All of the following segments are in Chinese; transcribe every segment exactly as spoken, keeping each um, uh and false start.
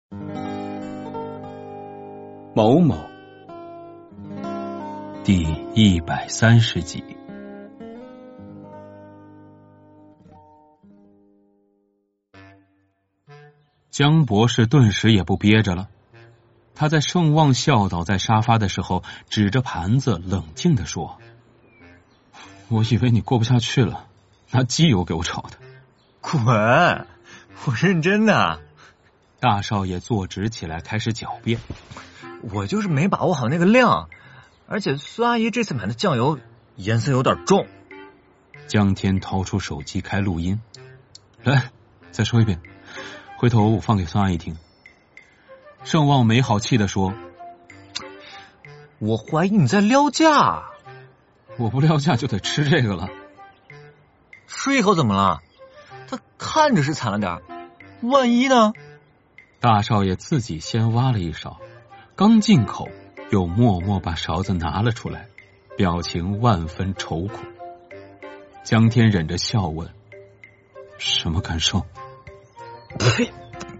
某某第一百三十集。江博士顿时也不憋着了，他在盛旺笑倒在沙发的时候，指着盘子冷静地说：我以为你过不下去了，拿机油给我炒的。 滚！我认真的。 大少爷坐直起来开始狡辩： 我就是没把握好那个量，而且孙阿姨这次买的酱油颜色有点重。 江天掏出手机开录音：来，再说一遍，回头我放给孙阿姨听。盛旺没好气地说： 我怀疑你在撩架。 我不撩架就得吃这个了。 吃一口怎么了？他看着是惨了点，万一呢？ 大少爷自己先挖了一勺，刚进口又默默把勺子拿了出来，表情万分愁苦。江天忍着笑问：什么感受？ 呸！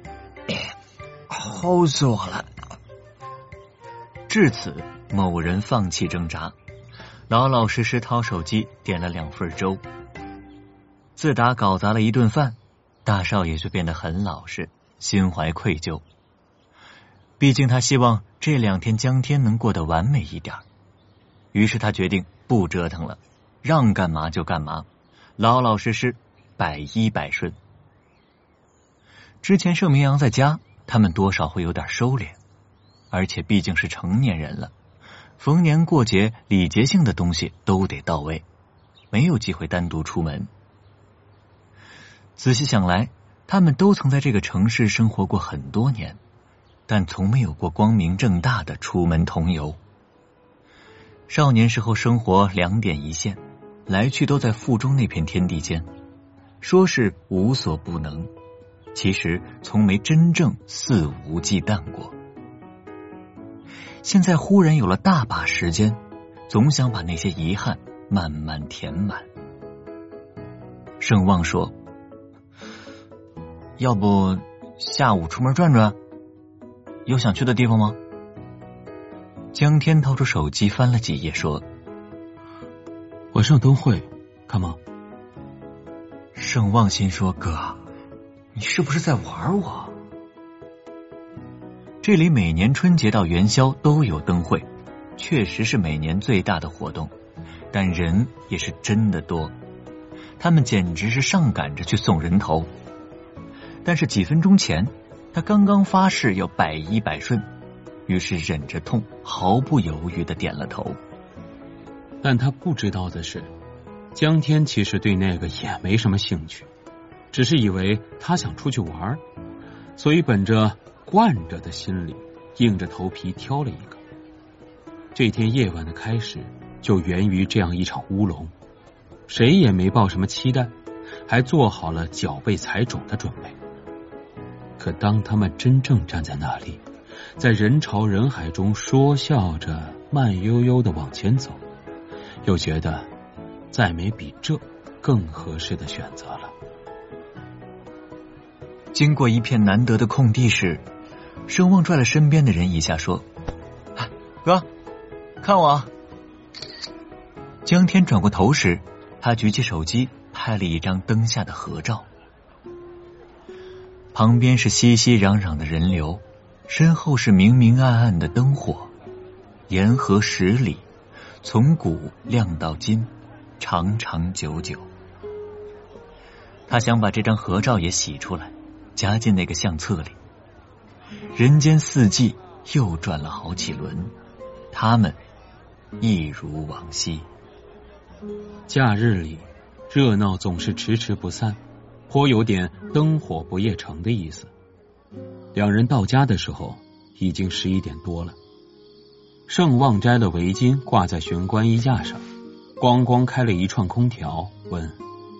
齁死我了。至此，某人放弃挣扎，老老实实掏手机点了两份粥。自打搞砸了一顿饭，大少爷就变得很老实，心怀愧疚。毕竟他希望这两天江天能过得完美一点，于是他决定不折腾了，让干嘛就干嘛，老老实实，百依百顺。之前盛明阳在家，他们多少会有点收敛，而且毕竟是成年人了，逢年过节礼节性的东西都得到位，没有机会单独出门。仔细想来，他们都曾在这个城市生活过很多年，但从没有过光明正大的出门同游。少年时候生活两点一线，来去都在腹中那片天地间，说是无所不能，其实从没真正肆无忌惮过。现在忽然有了大把时间，总想把那些遗憾慢慢填满。盛旺说：要不下午出门转转？有想去的地方吗？江天掏出手机翻了几页说： 晚上灯会看吗？ 盛旺心说：哥，你是不是在玩我？这里每年春节到元宵都有灯会，确实是每年最大的活动，但人也是真的多，他们简直是上赶着去送人头。但是几分钟前，他刚刚发誓要百依百顺，于是忍着痛，毫不犹豫地点了头。 但他不知道的是，江天其实对那个也没什么兴趣，只是以为他想出去玩，所以本着惯着的心理，硬着头皮挑了一个。这天夜晚的开始就源于这样一场乌龙，谁也没抱什么期待，还做好了脚被踩肿的准备。可当他们真正站在那里，在人潮人海中说笑着慢悠悠地往前走，又觉得再没比这更合适的选择了。 经过一片难得的空地时，盛旺拽了身边的人一下说：哥，看我啊。江天转过头时，他举起手机拍了一张灯下的合照。旁边是熙熙攘攘的人流，身后是明明暗暗的灯火，沿河十里，从古亮到今，长长久久。他想把这张合照也洗出来，夹进那个相册里。人间四季又转了好几轮，他们一如往昔。 假日里热闹总是迟迟不散，颇有点灯火不夜城的意思。两人到家的时候已经十一点多了。盛旺摘了围巾挂在玄关衣架上，咣咣开了一串空调，问：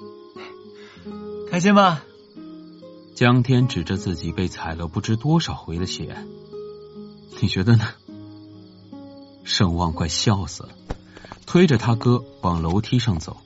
开心吗？ 江天指着自己被踩了不知多少回的鞋，你觉得呢？盛旺快笑死了，推着他哥往楼梯上走。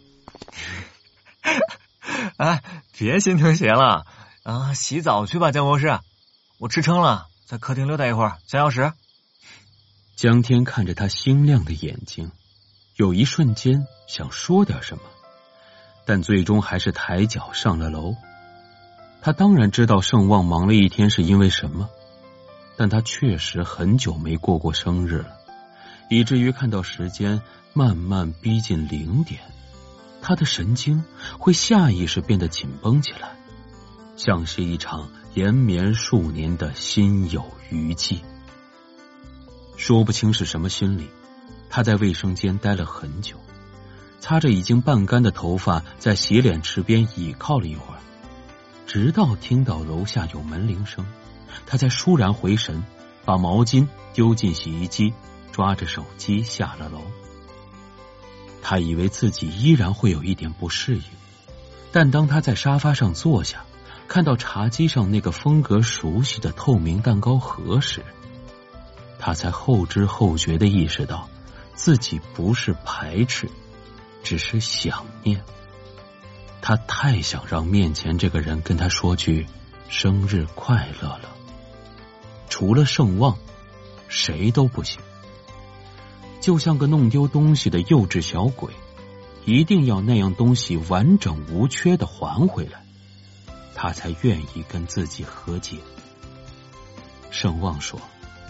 哎，别心疼鞋了啊！洗澡去吧，江博士，我吃撑了。 在客厅溜达一会儿，想钥匙。 江天看着他星亮的眼睛，有一瞬间想说点什么，但最终还是抬脚上了楼。他当然知道盛旺忙了一天是因为什么，但他确实很久没过过生日了，以至于看到时间慢慢逼近零点，他的神经会下意识变得紧绷起来，像是一场延绵数年的心有余悸。说不清是什么心理，他在卫生间待了很久，擦着已经半干的头发，在洗脸池边倚靠了一会儿，直到听到楼下有门铃声，他才倏然回神，把毛巾丢进洗衣机，抓着手机下了楼。他以为自己依然会有一点不适应，但当他在沙发上坐下，看到茶几上那个风格熟悉的透明蛋糕盒时，他才后知后觉地意识到自己不是排斥，只是想念。他太想让面前这个人跟他说句生日快乐了，除了盛旺谁都不行。就像个弄丢东西的幼稚小鬼，一定要那样东西完整无缺地还回来，他才愿意跟自己和解。盛旺说，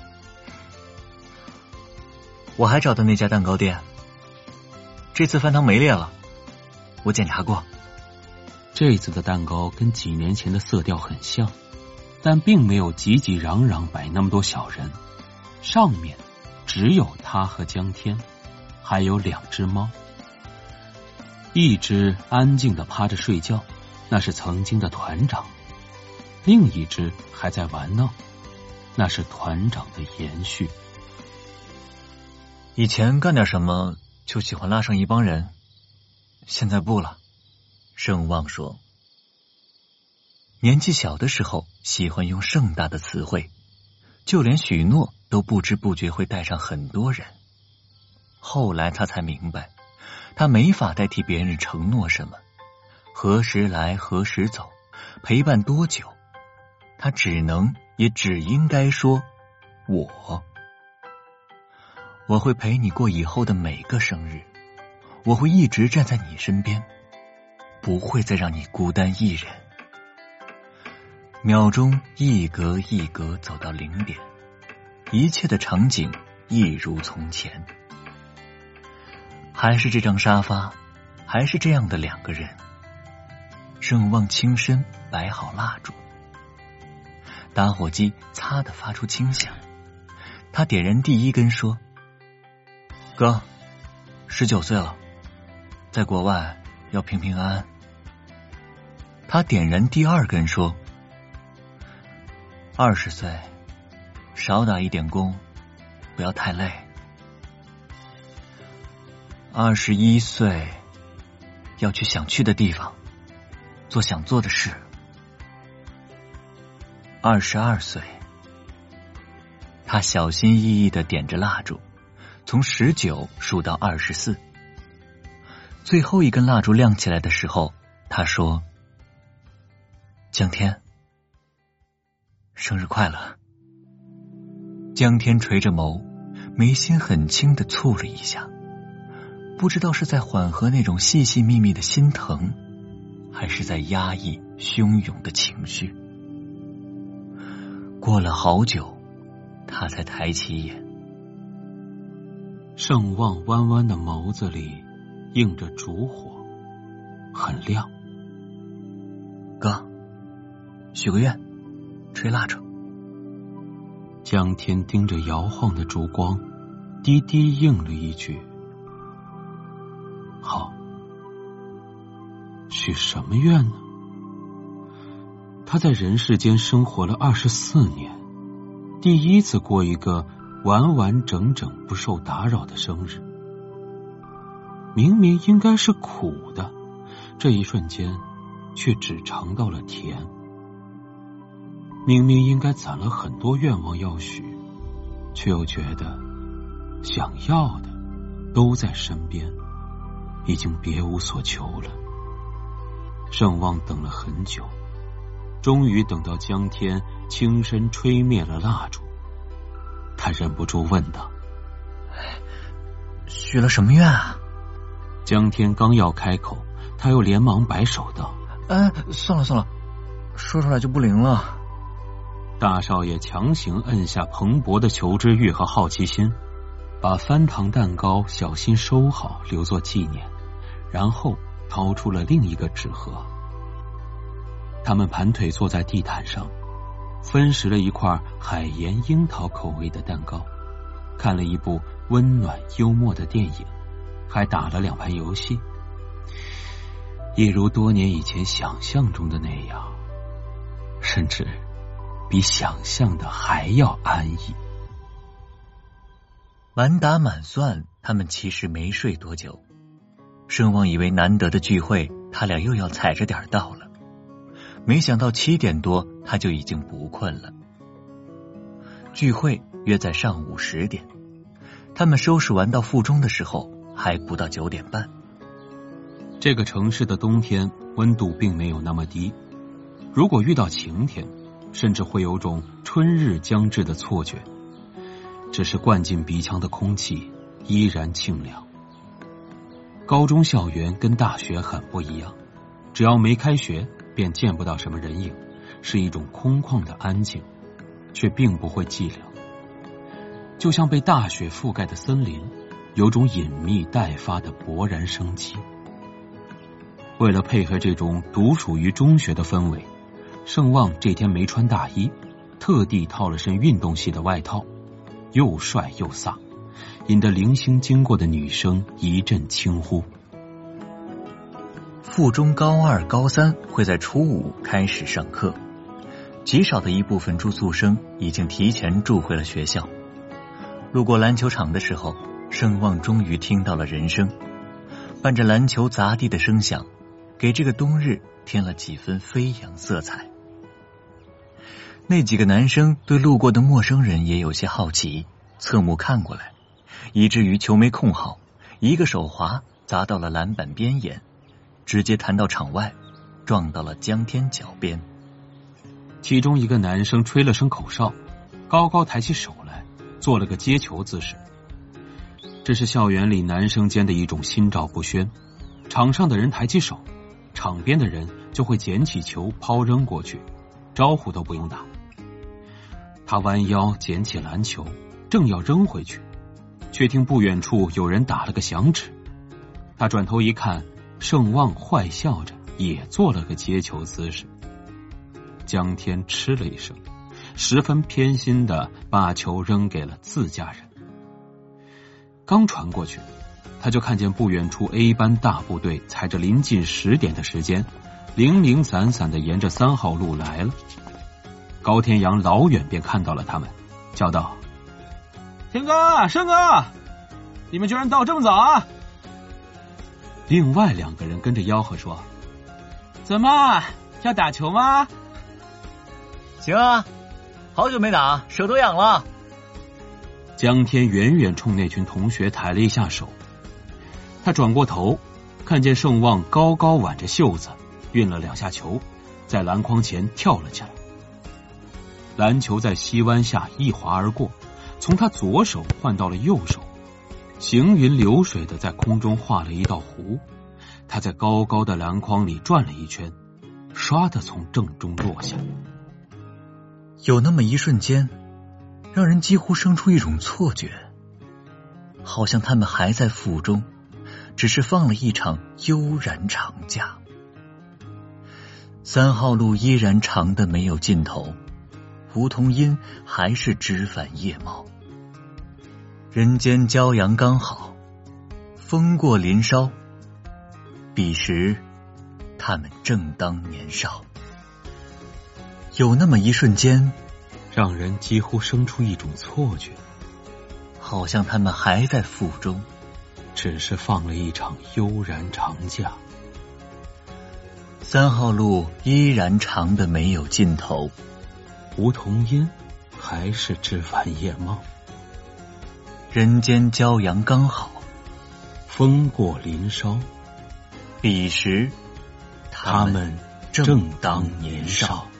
我还找到那家蛋糕店，这次翻糖没裂了，我检查过。 这次的蛋糕跟几年前的色调很像，但并没有挤挤攘攘摆那么多小人，上面只有他和江天，还有两只猫。一只安静地趴着睡觉，那是曾经的团长；另一只还在玩闹，那是团长的延续。 以前干点什么就喜欢拉上一帮人，现在不了。盛旺说，年纪小的时候喜欢用盛大的词汇，就连许诺都不知不觉会带上很多人。后来他才明白，他没法代替别人承诺什么，何时来何时走，陪伴多久，他只能也只应该说我我会陪你过以后的每个生日，我会一直站在你身边，不会再让你孤单一人。秒钟一格一格走到零点，一切的场景一如从前，还是这张沙发，还是这样的两个人。盛旺轻身摆好蜡烛，打火机擦得发出轻响，他点燃第一根说，哥，十九岁了，在国外要平平安安。他点燃第二根说，二十岁少打一点工，不要太累。二十一岁要去想去的地方，做想做的事。二十二岁，他小心翼翼地点着蜡烛，从十九数到二十四。最后一根蜡烛亮起来的时候，他说，江天，生日快乐。江天垂着眸，眉心很轻地蹙了一下，不知道是在缓和那种细细密密的心疼，还是在压抑汹涌的情绪。过了好久，他才抬起眼。 盛旺弯弯的眸子里映着烛火，很亮。 哥，许个愿，吹蜡烛。 江天盯着摇晃的烛光，低低应了一句，好。许什么愿呢？他在人世间生活了二十四年，第一次过一个完完整整不受打扰的生日。明明应该是苦的，这一瞬间却只尝到了甜。明明应该攒了很多愿望要许，却又觉得想要的都在身边，已经别无所求了。盛旺等了很久， 终于等到江天轻身吹灭了蜡烛，他忍不住问道： 许了什么愿啊？ 江天刚要开口，他又连忙摆手道： 哎，算了算了，说出来就不灵了。 大少爷强行摁下蓬勃的求知欲和好奇心，把翻糖蛋糕小心收好，留作纪念，然后掏出了另一个纸盒。他们盘腿坐在地毯上，分食了一块海盐樱桃口味的蛋糕，看了一部温暖幽默的电影，还打了两盘游戏，一如多年以前想象中的那样，甚至比想象的还要安逸。 满打满算，他们其实没睡多久。盛旺以为难得的聚会，他俩又要踩着点到了，没想到七点多他就已经不困了。聚会约在上午十点，他们收拾完到附中的时候还不到九点半。 这个城市的冬天温度并没有那么低，如果遇到晴天，甚至会有种春日将至的错觉。只是灌进鼻腔的空气依然清凉。高中校园跟大学很不一样，只要没开学便见不到什么人影，是一种空旷的安静，却并不会寂寥。就像被大雪覆盖的森林，有种隐秘待发的勃然生机。为了配合这种独属于中学的氛围，盛旺这天没穿大衣，特地套了身运动系的外套，又帅又飒，引得零星经过的女生一阵轻呼。 附中高二高三会在初五开始上课，极少的一部分住宿生已经提前住回了学校。路过篮球场的时候，盛旺终于听到了人声，伴着篮球砸地的声响，给这个冬日添了几分飞扬色彩。那几个男生对路过的陌生人也有些好奇，侧目看过来，以至于球没控好，一个手滑砸到了篮板边沿，直接弹到场外，撞到了江天脚边。 其中一个男生吹了声口哨，高高抬起手来，做了个接球姿势。这是校园里男生间的一种心照不宣，场上的人抬起手，场边的人就会捡起球抛扔过去，招呼都不用打。他弯腰捡起篮球，正要扔回去，却听不远处有人打了个响指。他转头一看，盛旺坏笑着也做了个接球姿势。江天嗤了一声，十分偏心地把球扔给了自家人。刚传过去，他就看见不远处 A 班大部队踩着临近十点的时间，零零散散地沿着三号路来了。高天阳老远便看到了他们，叫道： 天哥，盛哥，你们居然到这么早啊！ 另外两个人跟着吆喝说： 怎么要打球吗？ 行啊，好久没打，手都痒了。 江天远远冲那群同学抬了一下手，他转过头，看见盛旺高高挽着袖子，运了两下球，在篮筐前跳了起来。篮球在膝弯下一滑而过，从他左手换到了右手，行云流水的在空中画了一道弧。他在高高的篮筐里转了一圈，唰的从正中落下。 有那么一瞬间，让人几乎生出一种错觉，好像他们还在附中，只是放了一场悠然长假。三号路依然长的没有尽头，梧桐荫还是枝繁叶茂。人间骄阳刚好，风过林梢，彼时他们正当年少。有那么一瞬间， 让人几乎生出一种错觉， 好像他们还在附中， 只是放了一场悠然长假。 三号路依然长的没有尽头， 梧桐荫还是枝繁叶茂。 人间骄阳刚好， 风过林梢， 彼时他们正当年少。